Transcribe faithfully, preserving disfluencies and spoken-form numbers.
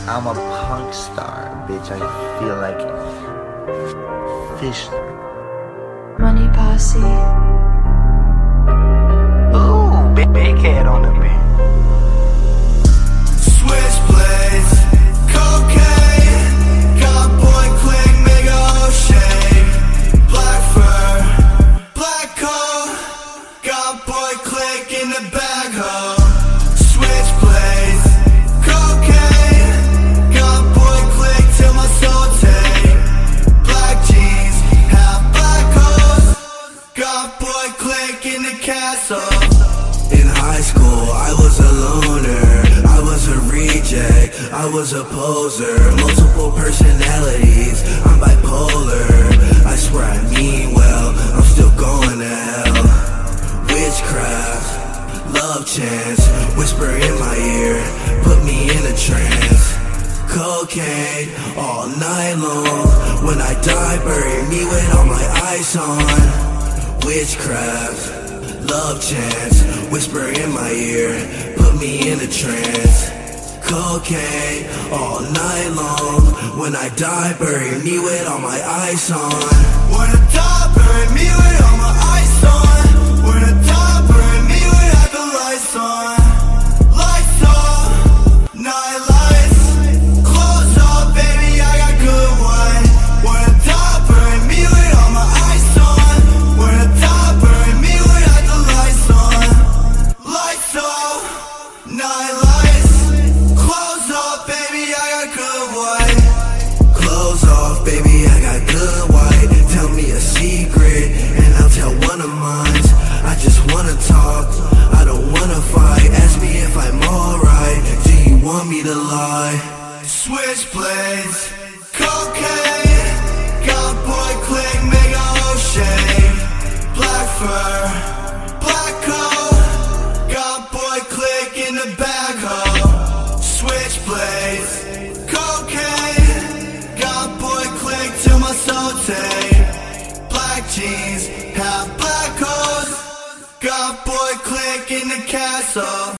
I'm a punk star, bitch. I feel like fish. Money Posse. Ooh, big, big head on the beat. Switchblades, cocaine, got boy click, make a whole shake. Black fur, black coat, got boy click in the bag ho. Switchblades, cocaine, got boy click till my soul take. Black jeans, half black hoes, got boy click in the castle. In high school, I was a loner, I was a reject, I was a poser. Multiple personalities, I'm bipolar. I swear I mean well, I'm still going to hell. Witchcraft, love chance, whisper in my ear, put me in a trance. Cocaine, all night long, when I die, bury me with all my ice on. Witchcraft, love chance, whisper in my ear, put me in a trance. Cocaine, all night long, when I die, bury me with all my ice on. When I die, bury me with all my ice on. When I die, bury me without the lights on. Lights off, night lights, clothes off, baby, I got good wine. When I die, bury me with all my ice on. When I die, bury me without the lights on. Lights off, night lights, clothes off, baby, I got good white. Clothes off, baby, I got good white. Tell me a secret, and I'll tell one of mine. I just wanna talk, I don't wanna fight. Ask me if I'm alright, do you want me to lie? Switchblades, cocaine, got boy click, make a whole shake. Black fur, black coat, got boy click in the bag ho. Switchblades, cocaine, got boy click till my soul take. Black jeans, half black hoes, got boy click in the castle.